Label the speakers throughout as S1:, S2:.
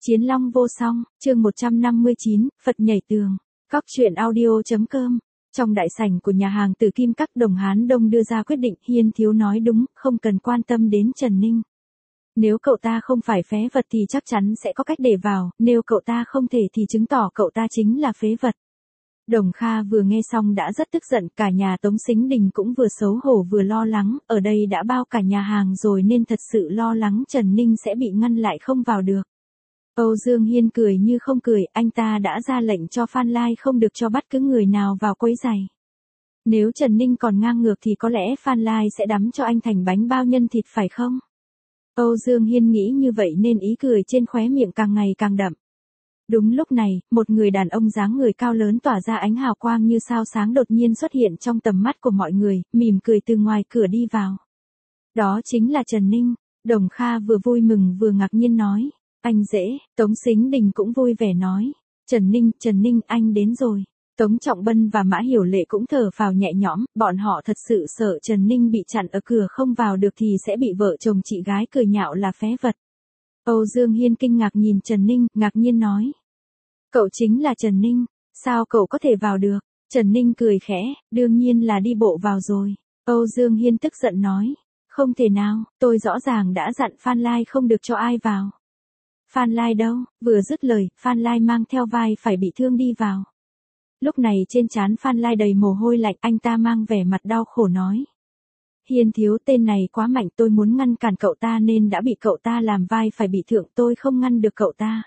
S1: Chiến Long vô song, chương 159, Phật nhảy tường. Các truyện audio.com. Trong đại sảnh của nhà hàng Tử Kim Các, Đồng Hán Đông đưa ra quyết định. Hiên thiếu nói đúng, không cần quan tâm đến Trần Ninh. Nếu cậu ta không phải phế vật thì chắc chắn sẽ có cách để vào, nếu cậu ta không thể thì chứng tỏ cậu ta chính là phế vật. Đồng Kha vừa nghe xong đã rất tức giận, cả nhà Tống Sính Đình cũng vừa xấu hổ vừa lo lắng, ở đây đã bao cả nhà hàng rồi nên thật sự lo lắng Trần Ninh sẽ bị ngăn lại không vào được. Âu Dương Hiên cười như không cười, anh ta đã ra lệnh cho Phan Lai không được cho bất cứ người nào vào quấy rầy. Nếu Trần Ninh còn ngang ngược thì có lẽ Phan Lai sẽ đắm cho anh thành bánh bao nhân thịt phải không? Âu Dương Hiên nghĩ như vậy nên ý cười trên khóe miệng càng ngày càng đậm. Đúng lúc này, một người đàn ông dáng người cao lớn tỏa ra ánh hào quang như sao sáng đột nhiên xuất hiện trong tầm mắt của mọi người, mỉm cười từ ngoài cửa đi vào. Đó chính là Trần Ninh. Đồng Kha vừa vui mừng vừa ngạc nhiên nói. Anh dễ, Tống Sính Đình cũng vui vẻ nói. Trần Ninh, anh đến rồi. Tống Trọng Bân và Mã Hiểu Lệ cũng thở phào nhẹ nhõm, bọn họ thật sự sợ Trần Ninh bị chặn ở cửa không vào được thì sẽ bị vợ chồng chị gái cười nhạo là phế vật. Âu Dương Hiên kinh ngạc nhìn Trần Ninh, ngạc nhiên nói. Cậu chính là Trần Ninh, sao cậu có thể vào được? Trần Ninh cười khẽ, đương nhiên là đi bộ vào rồi. Âu Dương Hiên tức giận nói. Không thể nào, tôi rõ ràng đã dặn Phan Lai không được cho ai vào. Phan Lai đâu? Vừa dứt lời, Phan Lai mang theo vai phải bị thương đi vào. Lúc này trên trán Phan Lai đầy mồ hôi lạnh, anh ta mang vẻ mặt đau khổ nói. Hiên thiếu, tên này quá mạnh, tôi muốn ngăn cản cậu ta nên đã bị cậu ta làm vai phải bị thương, tôi không ngăn được cậu ta.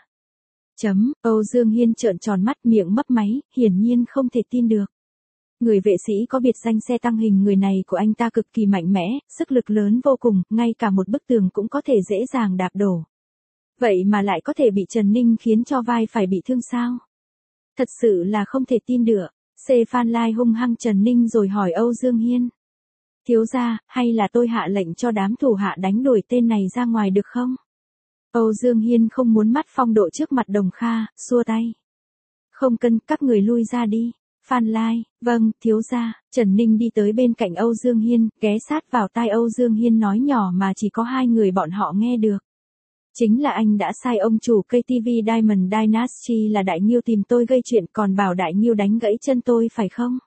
S1: Âu Dương Hiên trợn tròn mắt, miệng mấp máy, hiển nhiên không thể tin được. Người vệ sĩ có biệt danh xe tăng hình người này của anh ta cực kỳ mạnh mẽ, sức lực lớn vô cùng, ngay cả một bức tường cũng có thể dễ dàng đạp đổ. Vậy mà lại có thể bị Trần Ninh khiến cho vai phải bị thương sao? Thật sự là không thể tin được. Phan Lai hung hăng Trần Ninh rồi hỏi Âu Dương Hiên. Thiếu gia, hay là tôi hạ lệnh cho đám thủ hạ đánh đuổi tên này ra ngoài được không? Âu Dương Hiên không muốn mắt phong độ trước mặt Đồng Kha, xua tay. Không cần, các người lui ra đi. Phan Lai, vâng, thiếu gia. Trần Ninh đi tới bên cạnh Âu Dương Hiên, ghé sát vào tai Âu Dương Hiên nói nhỏ mà chỉ có hai người bọn họ nghe được. Chính là anh đã sai ông chủ KTV Diamond Dynasty là Đại Nghiêu tìm tôi gây chuyện, còn bảo Đại Nghiêu đánh gãy chân tôi phải không?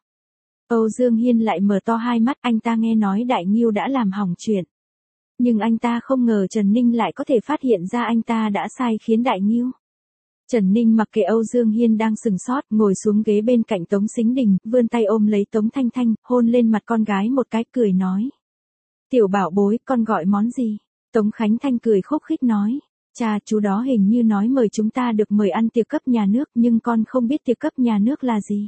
S1: Âu Dương Hiên lại mở to hai mắt, anh ta nghe nói Đại Nghiêu đã làm hỏng chuyện. Nhưng anh ta không ngờ Trần Ninh lại có thể phát hiện ra anh ta đã sai khiến Đại Nghiêu. Trần Ninh mặc kệ Âu Dương Hiên đang sừng sốt, ngồi xuống ghế bên cạnh Tống Sính Đình, vươn tay ôm lấy Tống Thanh Thanh, hôn lên mặt con gái một cái, cười nói. Tiểu bảo bối, con gọi món gì? Tống Khánh Thanh cười khúc khích nói. Cha, chú đó hình như nói mời chúng ta được mời ăn tiệc cấp nhà nước, nhưng con không biết tiệc cấp nhà nước là gì.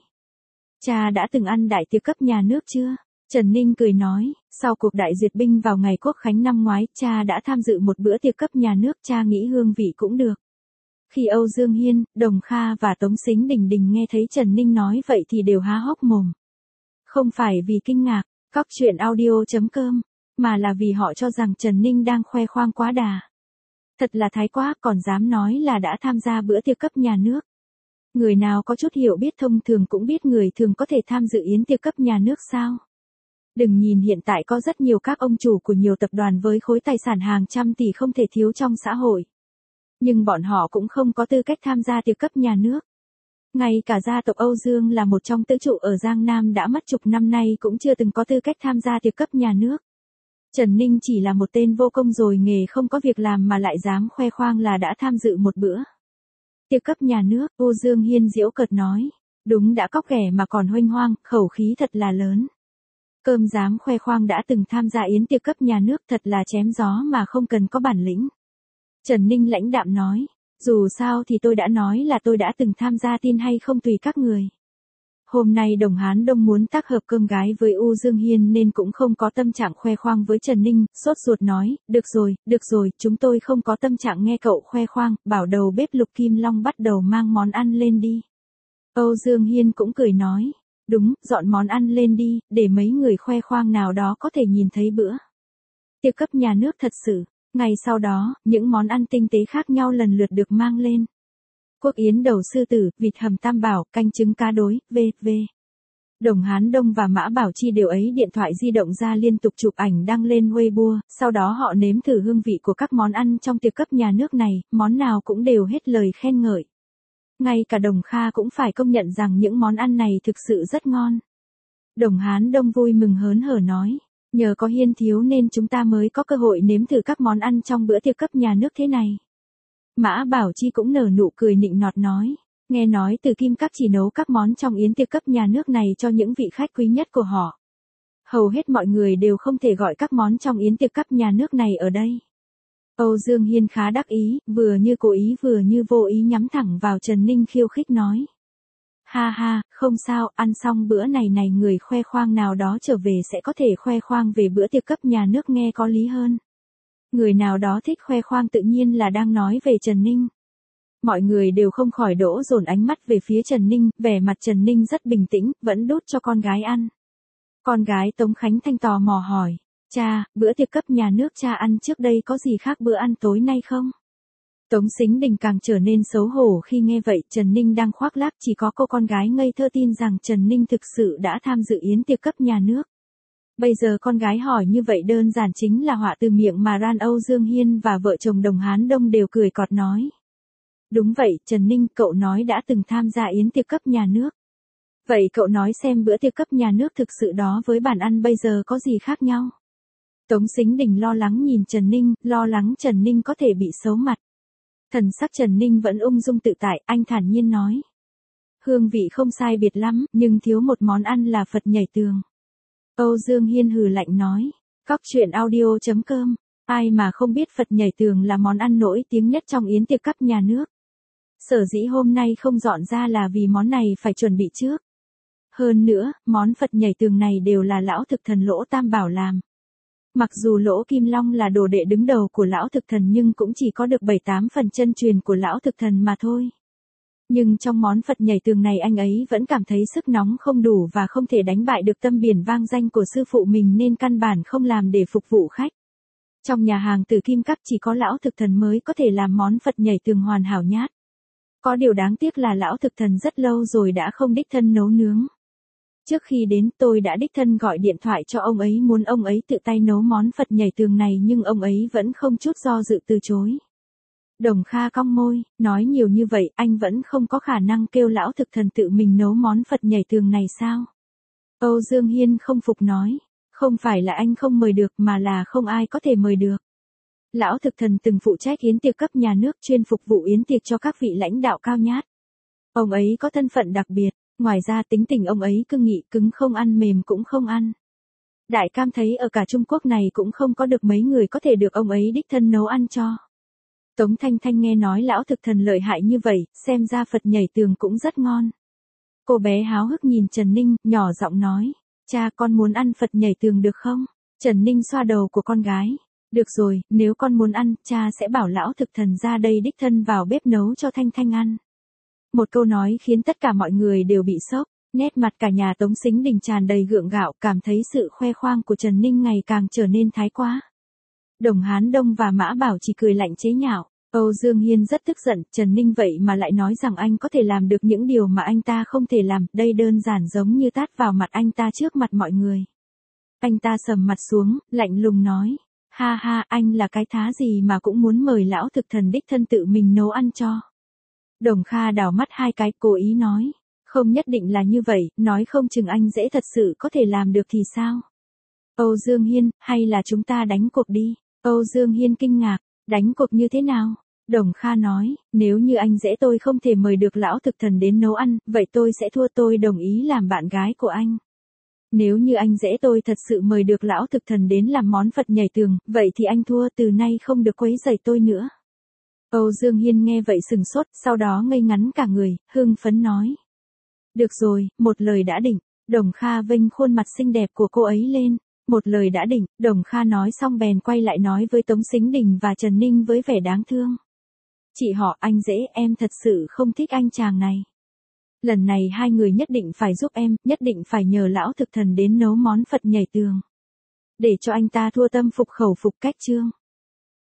S1: Cha đã từng ăn đại tiệc cấp nhà nước chưa? Trần Ninh cười nói, sau cuộc đại duyệt binh vào ngày Quốc Khánh năm ngoái, cha đã tham dự một bữa tiệc cấp nhà nước, cha nghĩ hương vị cũng được. Khi Âu Dương Hiên, Đồng Kha và Tống Sính Đình nghe thấy Trần Ninh nói vậy thì đều há hốc mồm. Không phải vì kinh ngạc, các truyện audio.com, mà là vì họ cho rằng Trần Ninh đang khoe khoang quá đà. Thật là thái quá, còn dám nói là đã tham gia bữa tiệc cấp nhà nước. Người nào có chút hiểu biết thông thường cũng biết người thường có thể tham dự yến tiệc cấp nhà nước sao. Đừng nhìn hiện tại có rất nhiều các ông chủ của nhiều tập đoàn với khối tài sản hàng trăm tỷ không thể thiếu trong xã hội. Nhưng bọn họ cũng không có tư cách tham gia tiệc cấp nhà nước. Ngay cả gia tộc Âu Dương là một trong tứ trụ ở Giang Nam đã mất chục năm nay cũng chưa từng có tư cách tham gia tiệc cấp nhà nước. Trần Ninh chỉ là một tên vô công rồi nghề không có việc làm mà lại dám khoe khoang là đã tham dự một bữa tiệc cấp nhà nước. Âu Dương Hiên giễu cợt nói. Đúng đã cóc ghẻ mà còn huênh hoang, khẩu khí thật là lớn. Cơm dám khoe khoang đã từng tham gia yến tiệc cấp nhà nước, thật là chém gió mà không cần có bản lĩnh. Trần Ninh lãnh đạm nói. Dù sao thì tôi đã nói là tôi đã từng tham gia, tin hay không tùy các người. Hôm nay Đồng Hán Đông muốn tác hợp cơm gái với Âu Dương Hiên nên cũng không có tâm trạng khoe khoang với Trần Ninh, sốt ruột nói, được rồi, chúng tôi không có tâm trạng nghe cậu khoe khoang, bảo đầu bếp Lục Kim Long bắt đầu mang món ăn lên đi. Âu Dương Hiên cũng cười nói, đúng, dọn món ăn lên đi, để mấy người khoe khoang nào đó có thể nhìn thấy bữa tiệc cấp nhà nước thật sự. Ngày sau đó, những món ăn tinh tế khác nhau lần lượt được mang lên. Quốc yến đầu sư tử, vịt hầm tam bảo, canh trứng cá đối, v.v. Đồng Hán Đông và Mã Bảo Chi đều ấy điện thoại di động ra liên tục chụp ảnh đăng lên Weibo, sau đó họ nếm thử hương vị của các món ăn trong tiệc cấp nhà nước này, món nào cũng đều hết lời khen ngợi. Ngay cả Đồng Kha cũng phải công nhận rằng những món ăn này thực sự rất ngon. Đồng Hán Đông vui mừng hớn hở nói, nhờ có Hiên thiếu nên chúng ta mới có cơ hội nếm thử các món ăn trong bữa tiệc cấp nhà nước thế này. Mã Bảo Chi cũng nở nụ cười nịnh nọt nói, nghe nói Từ Kim Các chỉ nấu các món trong yến tiệc cấp nhà nước này cho những vị khách quý nhất của họ. Hầu hết mọi người đều không thể gọi các món trong yến tiệc cấp nhà nước này ở đây. Âu Dương Hiên khá đắc ý, vừa như cố ý vừa như vô ý nhắm thẳng vào Trần Ninh khiêu khích nói. Ha ha, không sao, ăn xong bữa này người khoe khoang nào đó trở về sẽ có thể khoe khoang về bữa tiệc cấp nhà nước nghe có lý hơn. Người nào đó thích khoe khoang tự nhiên là đang nói về Trần Ninh. Mọi người đều không khỏi đổ dồn ánh mắt về phía Trần Ninh, vẻ mặt Trần Ninh rất bình tĩnh, vẫn đút cho con gái ăn. Con gái Tống Khánh Thanh tò mò hỏi, cha, bữa tiệc cấp nhà nước cha ăn trước đây có gì khác bữa ăn tối nay không? Tống Sính Đình càng trở nên xấu hổ khi nghe vậy, Trần Ninh đang khoác lác, chỉ có cô con gái ngây thơ tin rằng Trần Ninh thực sự đã tham dự yến tiệc cấp nhà nước. Bây giờ con gái hỏi như vậy đơn giản chính là họa từ miệng mà ran. Âu Dương Hiên và vợ chồng Đồng Hán Đông đều cười cợt nói. Đúng vậy, Trần Ninh, cậu nói đã từng tham gia yến tiệc cấp nhà nước. Vậy cậu nói xem bữa tiệc cấp nhà nước thực sự đó với bàn ăn bây giờ có gì khác nhau? Tống Sính Đình lo lắng nhìn Trần Ninh, lo lắng Trần Ninh có thể bị xấu mặt. Thần sắc Trần Ninh vẫn ung dung tự tại, anh thản nhiên nói. Hương vị không sai biệt lắm, nhưng thiếu một món ăn là Phật nhảy tường. Âu Dương Hiên hừ lạnh nói. Cóc truyện audio.com, ai mà không biết Phật nhảy tường là món ăn nổi tiếng nhất trong yến tiệc cấp nhà nước. Sở dĩ hôm nay không dọn ra là vì món này phải chuẩn bị trước. Hơn nữa, món Phật nhảy tường này đều là lão thực thần Lỗ Tam Bảo làm. Mặc dù Lỗ Kim Long là đồ đệ đứng đầu của lão thực thần nhưng cũng chỉ có được 7-8 phần chân truyền của lão thực thần mà thôi. Nhưng trong món Phật nhảy tường này anh ấy vẫn cảm thấy sức nóng không đủ và không thể đánh bại được tâm biển vang danh của sư phụ mình nên căn bản không làm để phục vụ khách. Trong nhà hàng Từ Kim Các chỉ có lão thực thần mới có thể làm món Phật nhảy tường hoàn hảo nhát. Có điều đáng tiếc là lão thực thần rất lâu rồi đã không đích thân nấu nướng. Trước khi đến tôi đã đích thân gọi điện thoại cho ông ấy muốn ông ấy tự tay nấu món Phật nhảy tường này nhưng ông ấy vẫn không chút do dự từ chối. Đồng Kha cong môi, nói nhiều như vậy anh vẫn không có khả năng kêu lão thực thần tự mình nấu món Phật nhảy tường này sao? Âu Dương Hiên không phục nói, không phải là anh không mời được mà là không ai có thể mời được. Lão thực thần từng phụ trách yến tiệc cấp nhà nước chuyên phục vụ yến tiệc cho các vị lãnh đạo cao nhát. Ông ấy có thân phận đặc biệt, ngoài ra tính tình ông ấy cương nghị cứng không ăn mềm cũng không ăn. Đại Cam thấy ở cả Trung Quốc này cũng không có được mấy người có thể được ông ấy đích thân nấu ăn cho. Tống Thanh Thanh nghe nói lão thực thần lợi hại như vậy, xem ra Phật nhảy tường cũng rất ngon. Cô bé háo hức nhìn Trần Ninh, nhỏ giọng nói, cha con muốn ăn Phật nhảy tường được không? Trần Ninh xoa đầu của con gái. Được rồi, nếu con muốn ăn, cha sẽ bảo lão thực thần ra đây đích thân vào bếp nấu cho Thanh Thanh ăn. Một câu nói khiến tất cả mọi người đều bị sốc, nét mặt cả nhà Tống Sính Đình tràn đầy gượng gạo, cảm thấy sự khoe khoang của Trần Ninh ngày càng trở nên thái quá. Đồng Hán Đông và Mã Bảo chỉ cười lạnh chế nhạo. Âu Dương Hiên rất tức giận, Trần Ninh vậy mà lại nói rằng anh có thể làm được những điều mà anh ta không thể làm, đây đơn giản giống như tát vào mặt anh ta trước mặt mọi người. Anh ta sầm mặt xuống, lạnh lùng nói, ha ha, anh là cái thá gì mà cũng muốn mời lão thực thần đích thân tự mình nấu ăn cho. Đồng Kha đảo mắt hai cái, cố ý nói, không nhất định là như vậy, nói không chừng anh dễ thật sự có thể làm được thì sao? Âu Dương Hiên, hay là chúng ta đánh cuộc đi? Âu Dương Hiên kinh ngạc, đánh cuộc như thế nào? Đồng Kha nói, nếu như anh dễ tôi không thể mời được lão thực thần đến nấu ăn, vậy tôi sẽ thua, tôi đồng ý làm bạn gái của anh. Nếu như anh dễ tôi thật sự mời được lão thực thần đến làm món Phật nhảy tường, vậy thì anh thua, từ nay không được quấy rầy tôi nữa. Âu Dương Hiên nghe vậy sừng sốt, sau đó ngây ngắn cả người, hưng phấn nói. Được rồi, một lời đã định. Đồng Kha vênh khuôn mặt xinh đẹp của cô ấy lên. Một lời đã định, Đồng Kha nói xong bèn quay lại nói với Tống Sính Đình và Trần Ninh với vẻ đáng thương. Chị họ, anh dễ, em thật sự không thích anh chàng này. Lần này hai người nhất định phải giúp em, nhất định phải nhờ lão thực thần đến nấu món Phật nhảy tường. Để cho anh ta thua tâm phục khẩu phục, cách chương.